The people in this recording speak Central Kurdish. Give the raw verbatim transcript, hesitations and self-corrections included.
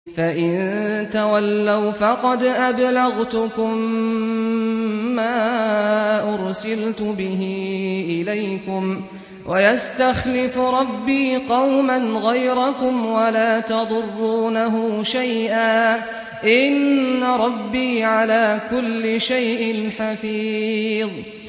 فَإِن تَوَلَّوْا فَقَدْ أَبْلَغْتُكُم مَّا أُرْسِلْتُ بِهِ إِلَيْكُمْ ۚ وَيَسْتَخْلِفُ رَبِّي قَوْمًا غَيْرَكُمْ وَلَا تَضُرُّونَهُ شَيْئًا ۚ إِنَّ رَبِّي عَلَىٰ كُلِّ شَيْءٍ حَفِيظٌ